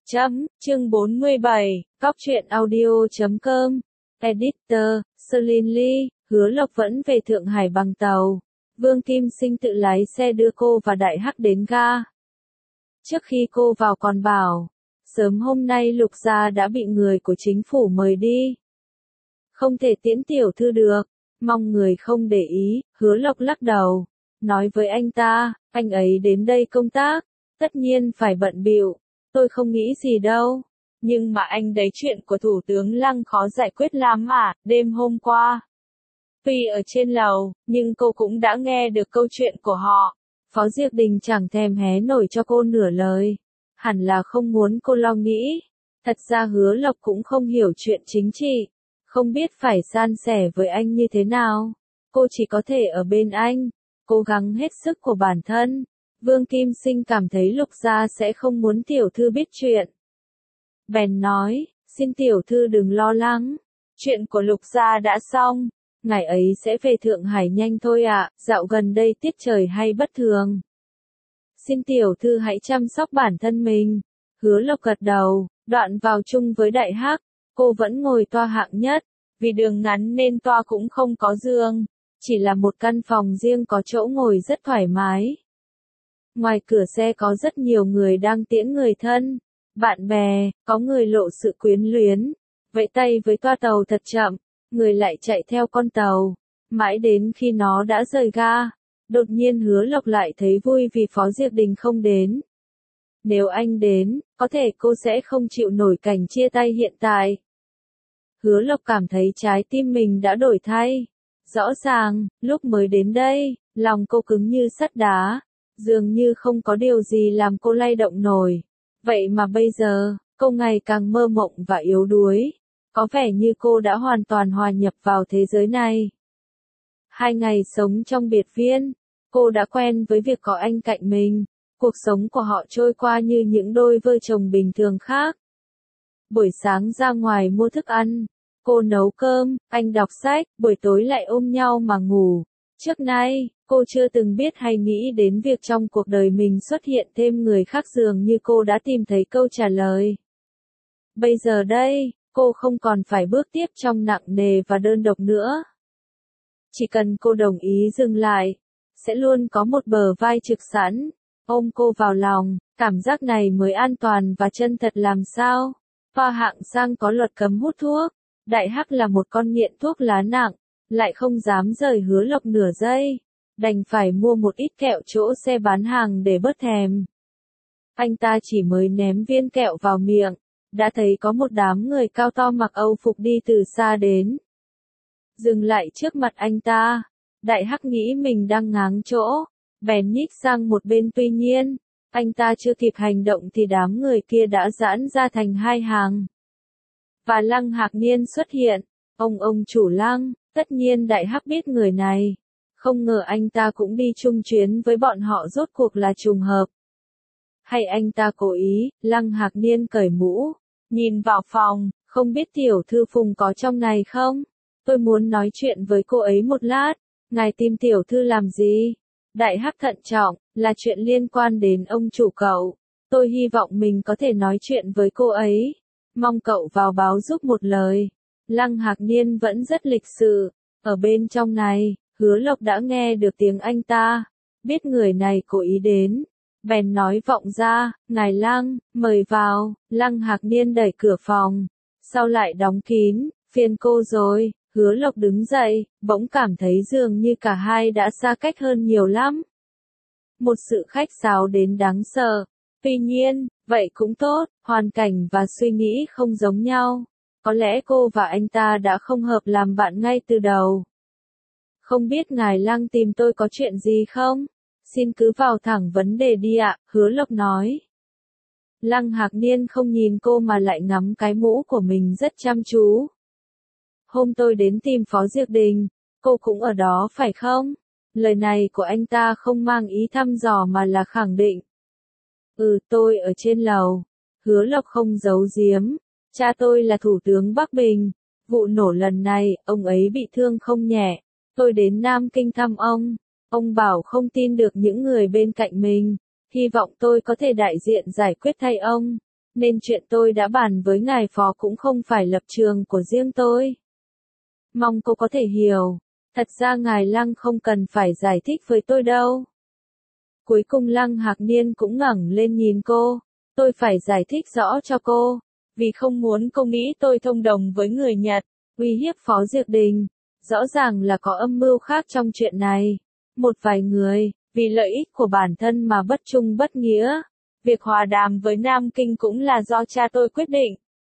Chương 47, Cóc truyện audio.com. Editor, Celine Lee. Hứa Lộc vẫn về Thượng Hải bằng tàu. Vương Kim Sinh tự lái xe đưa cô và Đại Hắc đến ga. Trước khi cô vào còn bảo, sớm hôm nay Lục gia đã bị người của chính phủ mời đi. Không thể tiễn tiểu thư được, mong người không để ý. Hứa Lộc lắc đầu, nói với anh ta, anh ấy đến đây công tác, tất nhiên phải bận bịu. Tôi không nghĩ gì đâu. Nhưng mà anh đấy chuyện của Thủ tướng Lăng khó giải quyết lắm à, đêm hôm qua. Tuy ở trên lầu, nhưng cô cũng đã nghe được câu chuyện của họ. Phó Diệp Đình chẳng thèm hé nổi cho cô nửa lời. Hẳn là không muốn cô lo nghĩ. Thật ra Hứa Lộc cũng không hiểu chuyện chính trị. Không biết phải san sẻ với anh như thế nào. Cô chỉ có thể ở bên anh. Cố gắng hết sức của bản thân. Vương Kim Sinh cảm thấy Lục gia sẽ không muốn tiểu thư biết chuyện. Bèn nói, xin tiểu thư đừng lo lắng. Chuyện của Lục gia đã xong. Ngày ấy sẽ về Thượng Hải nhanh thôi ạ. Dạo gần đây tiết trời hay bất thường. Xin tiểu thư hãy chăm sóc bản thân mình. Hứa Lộc gật đầu, đoạn vào chung với Đại Hắc. Cô vẫn ngồi toa hạng nhất. Vì đường ngắn nên toa cũng không có giường. Chỉ là một căn phòng riêng có chỗ ngồi rất thoải mái. Ngoài cửa xe có rất nhiều người đang tiễn người thân, bạn bè, có người lộ sự quyến luyến, vẫy tay với toa tàu thật chậm, người lại chạy theo con tàu, mãi đến khi nó đã rời ga. Đột nhiên Hứa Lộc lại thấy vui vì Phó Diệp Đình không đến. Nếu anh đến, có thể cô sẽ không chịu nổi cảnh chia tay hiện tại. Hứa Lộc cảm thấy trái tim mình đã đổi thay. Rõ ràng, lúc mới đến đây, lòng cô cứng như sắt đá. Dường như không có điều gì làm cô lay động nổi. Vậy mà bây giờ, cô ngày càng mơ mộng và yếu đuối. Có vẻ như cô đã hoàn toàn hòa nhập vào thế giới này. 2 ngày sống trong biệt viên, cô đã quen với việc có anh cạnh mình. Cuộc sống của họ trôi qua như những đôi vợ chồng bình thường khác. Buổi sáng ra ngoài mua thức ăn, cô nấu cơm, anh đọc sách, buổi tối lại ôm nhau mà ngủ. Trước nay, cô chưa từng biết hay nghĩ đến việc trong cuộc đời mình xuất hiện thêm người khác, dường như cô đã tìm thấy câu trả lời. Bây giờ đây, cô không còn phải bước tiếp trong nặng nề và đơn độc nữa. Chỉ cần cô đồng ý dừng lại, sẽ luôn có một bờ vai trực sẵn, ôm cô vào lòng. Cảm giác này mới an toàn và chân thật làm sao. Toa hạng sang có luật cấm hút thuốc. Đại Hắc là một con nghiện thuốc lá nặng, lại không dám rời Hứa Lộc nửa giây. Đành phải mua một ít kẹo chỗ xe bán hàng để bớt thèm. Anh ta chỉ mới ném viên kẹo vào miệng, đã thấy có một đám người cao to mặc Âu phục đi từ xa đến. Dừng lại trước mặt anh ta, Đại Hắc nghĩ mình đang ngáng chỗ, bèn nhích sang một bên. Tuy nhiên, anh ta chưa kịp hành động thì đám người kia đã giãn ra thành 2 hàng. Và Lăng Hạc Niên xuất hiện, ông chủ Lăng, tất nhiên Đại Hắc biết người này. Không ngờ anh ta cũng đi chung chuyến với bọn họ, rốt cuộc là trùng hợp. Hay anh ta cố ý? Lăng Hạc Niên cởi mũ, nhìn vào phòng, không biết tiểu thư Phùng có trong này không? Tôi muốn nói chuyện với cô ấy một lát. Ngài tìm tiểu thư làm gì? Đại Hắc thận trọng, là chuyện liên quan đến ông chủ cậu. Tôi hy vọng mình có thể nói chuyện với cô ấy. Mong cậu vào báo giúp một lời. Lăng Hạc Niên vẫn rất lịch sự. Ở bên trong này, Hứa Lộc đã nghe được tiếng anh ta, biết người này cố ý đến, bèn nói vọng ra, ngài Lăng, mời vào. Lăng Hạc Niên đẩy cửa phòng, sau lại đóng kín, phiền cô rồi. Hứa Lộc đứng dậy, bỗng cảm thấy dường như cả hai đã xa cách hơn nhiều lắm. Một sự khách sáo đến đáng sợ. Tuy nhiên, vậy cũng tốt, hoàn cảnh và suy nghĩ không giống nhau. Có lẽ cô và anh ta đã không hợp làm bạn ngay từ đầu. Không biết ngài Lăng tìm tôi có chuyện gì không? Xin cứ vào thẳng vấn đề đi ạ, Hứa Lộc nói. Lăng Hạc Niên không nhìn cô mà lại ngắm cái mũ của mình rất chăm chú. Hôm tôi đến tìm Phó Diệp Đình, cô cũng ở đó phải không? Lời này của anh ta không mang ý thăm dò mà là khẳng định. Tôi ở trên lầu. Hứa Lộc không giấu giếm. Cha tôi là Thủ tướng Bắc Bình. Vụ nổ lần này, ông ấy bị thương không nhẹ. Tôi đến Nam Kinh thăm ông. Ông bảo không tin được những người bên cạnh mình. Hy vọng tôi có thể đại diện giải quyết thay ông. nên chuyện tôi đã bàn với ngài phó cũng không phải lập trường của riêng tôi. Mong cô có thể hiểu, thật ra ngài Lăng không cần phải giải thích với tôi đâu. Cuối cùng Lăng Hạc Niên cũng ngẩng lên nhìn cô, tôi phải giải thích rõ cho cô, vì không muốn cô nghĩ tôi thông đồng với người Nhật, uy hiếp Phó Diệp Đình. Rõ ràng là có âm mưu khác trong chuyện này. Một vài người, vì lợi ích của bản thân mà bất trung bất nghĩa. Việc hòa đàm với Nam Kinh cũng là do cha tôi quyết định.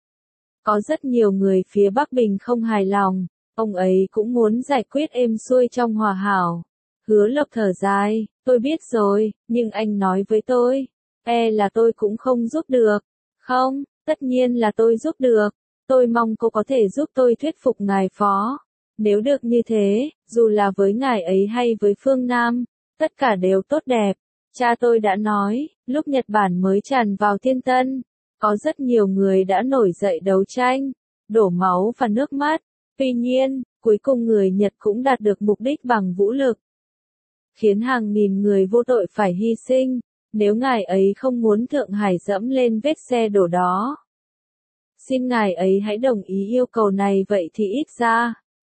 Có rất nhiều người phía Bắc Bình không hài lòng, ông ấy cũng muốn giải quyết êm xuôi trong hòa hảo. Hứa Lộc thở dài, tôi biết rồi, nhưng anh nói với tôi, là tôi cũng không giúp được. Không, tất nhiên là tôi giúp được. Tôi mong cô có thể giúp tôi thuyết phục ngài phó. Nếu được như thế, dù là với ngài ấy hay với phương Nam, tất cả đều tốt đẹp. Cha tôi đã nói, lúc Nhật Bản mới tràn vào Thiên Tân, có rất nhiều người đã nổi dậy đấu tranh, đổ máu và nước mắt. Tuy nhiên, cuối cùng người Nhật cũng đạt được mục đích bằng vũ lực, khiến hàng nghìn người vô tội phải hy sinh. Nếu ngài ấy không muốn Thượng Hải dẫm lên vết xe đổ đó, xin ngài ấy hãy đồng ý yêu cầu này, vậy thì ít ra,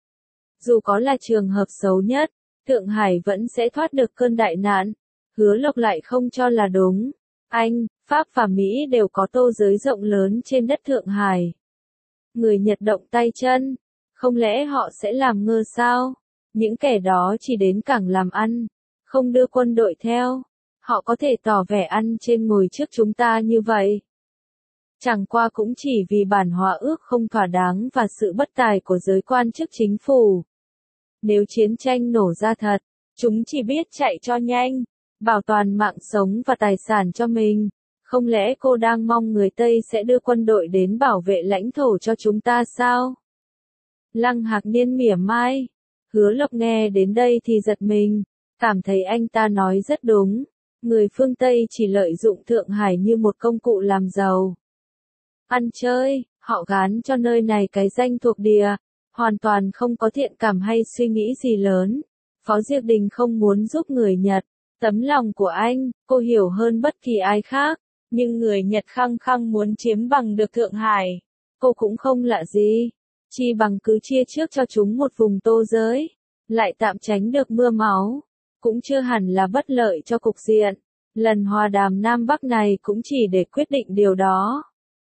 dù có là trường hợp xấu nhất, Thượng Hải vẫn sẽ thoát được cơn đại nạn. Hứa Lộc lại không cho là đúng. Anh, Pháp và Mỹ đều có tô giới rộng lớn trên đất Thượng Hải. Người Nhật động tay chân, không lẽ họ sẽ làm ngơ sao? Những kẻ đó chỉ đến cảng làm ăn, không đưa quân đội theo. Họ có thể tỏ vẻ ăn trên ngồi trước chúng ta như vậy. Chẳng qua cũng chỉ vì bản hòa ước không thỏa đáng và sự bất tài của giới quan chức chính phủ. Nếu chiến tranh nổ ra thật, chúng chỉ biết chạy cho nhanh, bảo toàn mạng sống và tài sản cho mình. Không lẽ cô đang mong người Tây sẽ đưa quân đội đến bảo vệ lãnh thổ cho chúng ta sao? Lăng Hạc Niên mỉa mai. Hứa Lộc nghe đến đây thì giật mình, cảm thấy anh ta nói rất đúng. Người phương Tây chỉ lợi dụng Thượng Hải như một công cụ làm giàu. Ăn chơi, họ gán cho nơi này cái danh thuộc địa, hoàn toàn không có thiện cảm hay suy nghĩ gì lớn. Phó Diệp Đình không muốn giúp người Nhật. Tấm lòng của anh, cô hiểu hơn bất kỳ ai khác, nhưng người Nhật khăng khăng muốn chiếm bằng được Thượng Hải. Cô cũng không lạ gì, chi bằng cứ chia trước cho chúng một vùng tô giới, lại tạm tránh được mưa máu, cũng chưa hẳn là bất lợi cho cục diện. Lần hòa đàm Nam Bắc này cũng chỉ để quyết định điều đó.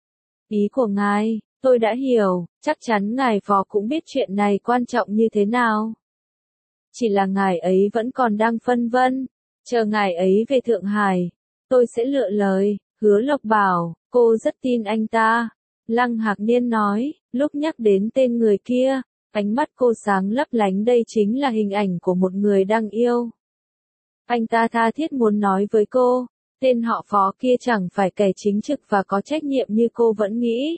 Ý của ngài, tôi đã hiểu, chắc chắn ngài phó cũng biết chuyện này quan trọng như thế nào. Chỉ là ngài ấy vẫn còn đang phân vân, chờ ngài ấy về Thượng Hải, tôi sẽ lựa lời. Hứa Lộc bảo, cô rất tin anh ta. Lăng Hạc Niên nói, lúc nhắc đến tên người kia, ánh mắt cô sáng lấp lánh, đây chính là hình ảnh của một người đang yêu. Anh ta tha thiết muốn nói với cô, tên họ Phó kia chẳng phải kẻ chính trực và có trách nhiệm như cô vẫn nghĩ.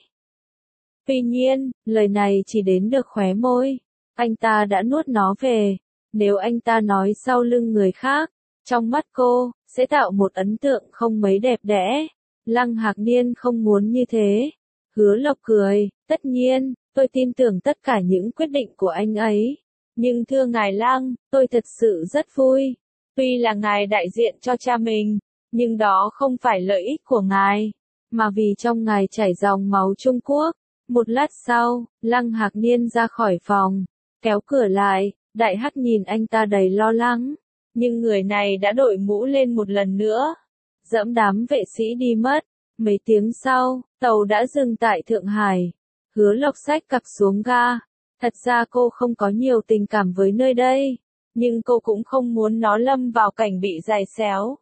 Tuy nhiên, lời này chỉ đến được khóe môi. Anh ta đã nuốt nó về. Nếu anh ta nói sau lưng người khác, trong mắt cô, sẽ tạo một ấn tượng không mấy đẹp đẽ. Lăng Hạc Niên không muốn như thế. Hứa Lộc cười, tất nhiên, tôi tin tưởng tất cả những quyết định của anh ấy. Nhưng thưa ngài Lăng, tôi thật sự rất vui. Tuy là ngài đại diện cho cha mình, nhưng đó không phải lợi ích của ngài, mà vì trong ngài chảy dòng máu Trung Quốc. Một lát sau, Lăng Hạc Niên ra khỏi phòng, kéo cửa lại, Đại Hắc nhìn anh ta đầy lo lắng, nhưng người này đã đội mũ lên một lần nữa, dẫm đám vệ sĩ đi mất. Mấy tiếng sau, tàu đã dừng tại Thượng Hải. Hứa Lộc xách cặp xuống ga. Thật ra cô không có nhiều tình cảm với nơi đây, nhưng cô cũng không muốn nó lâm vào cảnh bị giày xéo.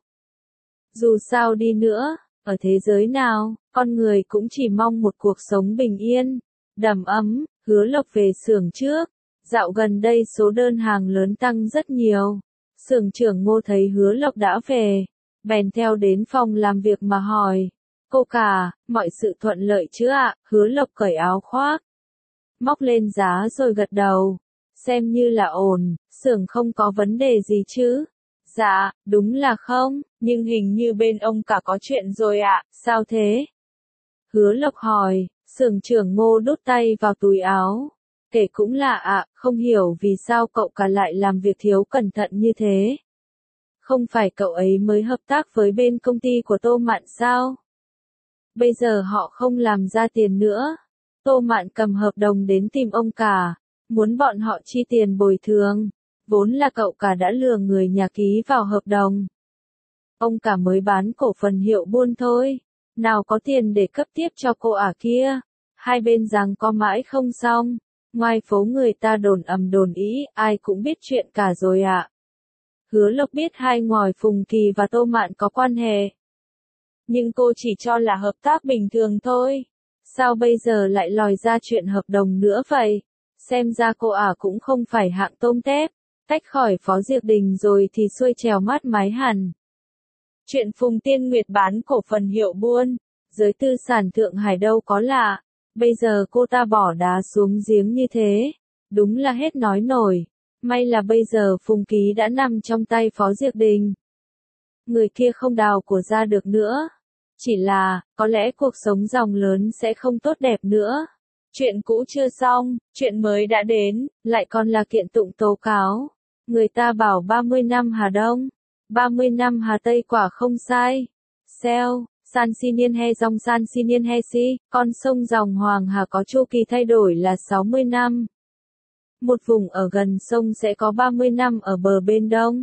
Dù sao đi nữa, ở thế giới nào, con người cũng chỉ mong một cuộc sống bình yên, đầm ấm. Hứa Lộc về xưởng trước. Dạo gần đây số đơn hàng lớn tăng rất nhiều. Xưởng trưởng Ngô thấy Hứa Lộc đã về, bèn theo đến phòng làm việc mà hỏi. Cô cả, mọi sự thuận lợi chứ ạ? Hứa Lộc cởi áo khoác, móc lên giá rồi gật đầu. Xem như là ổn, xưởng không có vấn đề gì chứ? Dạ, đúng là không, nhưng hình như bên ông cả có chuyện rồi ạ, sao thế? Hứa Lộc hỏi, xưởng trưởng Ngô đút tay vào túi áo. Kể cũng lạ ạ, không hiểu vì sao cậu cả lại làm việc thiếu cẩn thận như thế. Không phải cậu ấy mới hợp tác với bên công ty của Tô Mạn sao? Bây giờ họ không làm ra tiền nữa. Tô Mạn cầm hợp đồng đến tìm ông cả, muốn bọn họ chi tiền bồi thường. Vốn là cậu cả đã lừa người nhà ký vào hợp đồng. Ông cả mới bán cổ phần Hiệu Buôn thôi. Nào có tiền để cấp tiếp cho cô ả kia. Hai bên giằng co mãi không xong. Ngoài phố người ta đồn ầm đồn ý, ai cũng biết chuyện cả rồi ạ. Hứa Lộc biết hai ngòi Phùng Kỳ và Tô Mạn có quan hệ. Nhưng cô chỉ cho là hợp tác bình thường thôi. Sao bây giờ lại lòi ra chuyện hợp đồng nữa vậy? Xem ra cô ả cũng không phải hạng tôm tép. Tách khỏi Phó Diệp Đình rồi thì xuôi trèo mát mái hẳn. Chuyện Phùng Tiên Nguyệt bán cổ phần Hiệu Buôn, giới tư sản Thượng Hải đâu có lạ. Bây giờ cô ta bỏ đá xuống giếng như thế. Đúng là hết nói nổi. May là bây giờ Phùng Ký đã nằm trong tay Phó Diệp Đình. Người kia không đào của ra được nữa. Chỉ là, có lẽ cuộc sống ròng lớn sẽ không tốt đẹp nữa. Chuyện cũ chưa xong, chuyện mới đã đến, lại còn là kiện tụng tố cáo. Người ta bảo 30 năm Hà Đông, 30 năm Hà Tây quả không sai. Seo, San Si Niên He dòng San Si Niên He Si, con sông dòng Hoàng Hà có chu kỳ thay đổi là 60 năm. Một vùng ở gần sông sẽ có 30 năm ở bờ bên đông,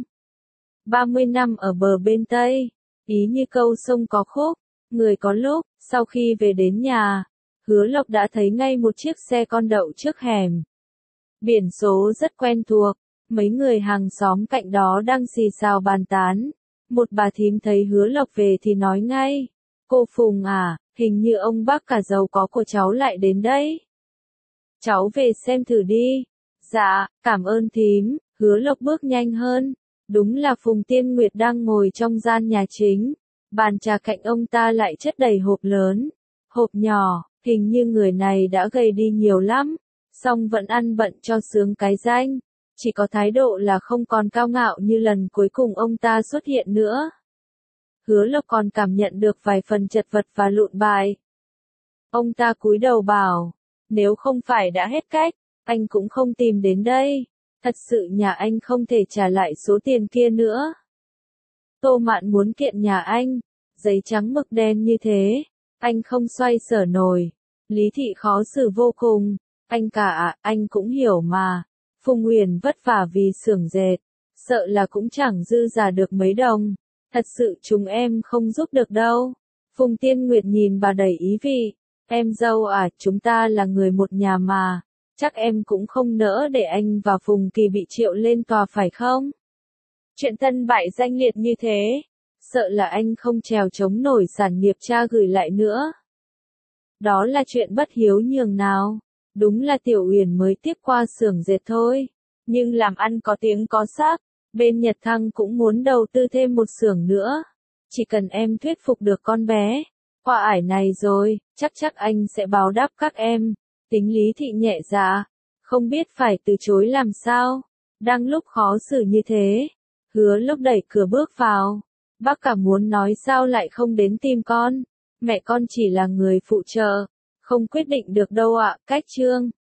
30 năm ở bờ bên tây. Ý như câu sông có khúc, người có lúc. Sau khi về đến nhà, Hứa Lộc đã thấy ngay một chiếc xe con đậu trước hẻm. Biển số rất quen thuộc, mấy người hàng xóm cạnh đó đang xì xào bàn tán. Một bà thím thấy Hứa Lộc về thì nói ngay, cô Phùng à, hình như ông bác cả giàu có của cháu lại đến đấy. Cháu về xem thử đi. Dạ, cảm ơn thím. Hứa Lộc bước nhanh hơn. Đúng là Phùng Tiên Nguyệt đang ngồi trong gian nhà chính. Bàn trà cạnh ông ta lại chất đầy hộp lớn, hộp nhỏ. Hình như người này đã gầy đi nhiều lắm, song vẫn ăn bận cho sướng cái danh. Chỉ có thái độ là không còn cao ngạo như lần cuối cùng ông ta xuất hiện nữa. Hứa Lộc còn cảm nhận được vài phần chật vật và lụn bại. Ông ta cúi đầu bảo, nếu không phải đã hết cách, anh cũng không tìm đến đây. Thật sự nhà anh không thể trả lại số tiền kia nữa. Tô Mạn muốn kiện nhà anh, giấy trắng mực đen như thế, anh không xoay sở nổi. Lý Thị khó xử vô cùng. Anh cả ạ, anh cũng hiểu mà. Phùng Huyền vất vả vì xưởng dệt, sợ là cũng chẳng dư giả được mấy đồng. Thật sự chúng em không giúp được đâu. Phùng Tiên Nguyệt nhìn bà đầy ý vị. Em dâu à, chúng ta là người một nhà mà. Chắc em cũng không nỡ để anh và Phùng Kỳ bị triệu lên tòa phải không? Chuyện thân bại danh liệt như thế, sợ là anh không trèo chống nổi sản nghiệp cha gửi lại nữa. Đó là chuyện bất hiếu nhường nào. Đúng là Tiểu Uyển mới tiếp qua xưởng dệt thôi. Nhưng làm ăn có tiếng có xác. Bên Nhật Thăng cũng muốn đầu tư thêm một xưởng nữa. Chỉ cần em thuyết phục được con bé Hoa Ải này rồi, chắc anh sẽ báo đáp các em. Tính Lý Thị nhẹ dạ, không biết phải từ chối làm sao. Đang lúc khó xử như thế, Hứa Lộc đẩy cửa bước vào. Bác cả muốn nói sao lại không đến tìm con. Mẹ con chỉ là người phụ trợ, không quyết định được đâu ạ. Cách chương